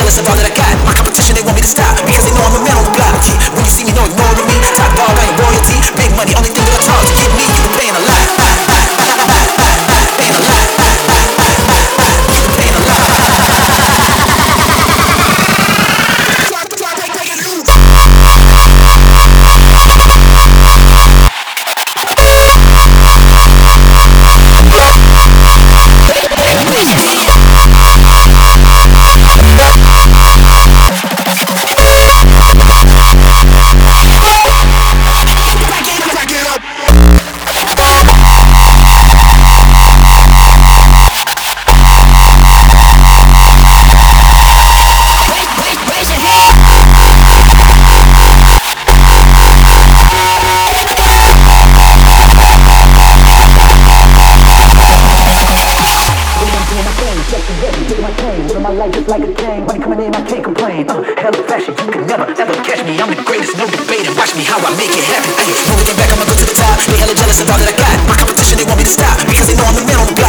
jealous of all that I got. My competition, they want me to stop because they know I'm the man on the block. When you see me, no ignoring me. Top dog, I ain't royalty. Big money, only thing that I talk to get me. You been paying a lot. Paying a lot. You been paying a lot. Like a game, money coming in, I can't complain. Hella fashion, you can never, ever catch me. I'm the greatest, no debating. Watch me how I make it happen. Ay, moving back, I'ma go to the top. They hella jealous of all that I got. My competition, they want me to stop because they know I'm the man on the block.